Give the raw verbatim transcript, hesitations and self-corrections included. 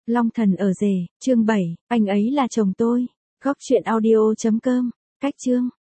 Long thần ở rể, chương bảy, anh ấy là chồng tôi. Góc truyện audio chấm com, cách chương.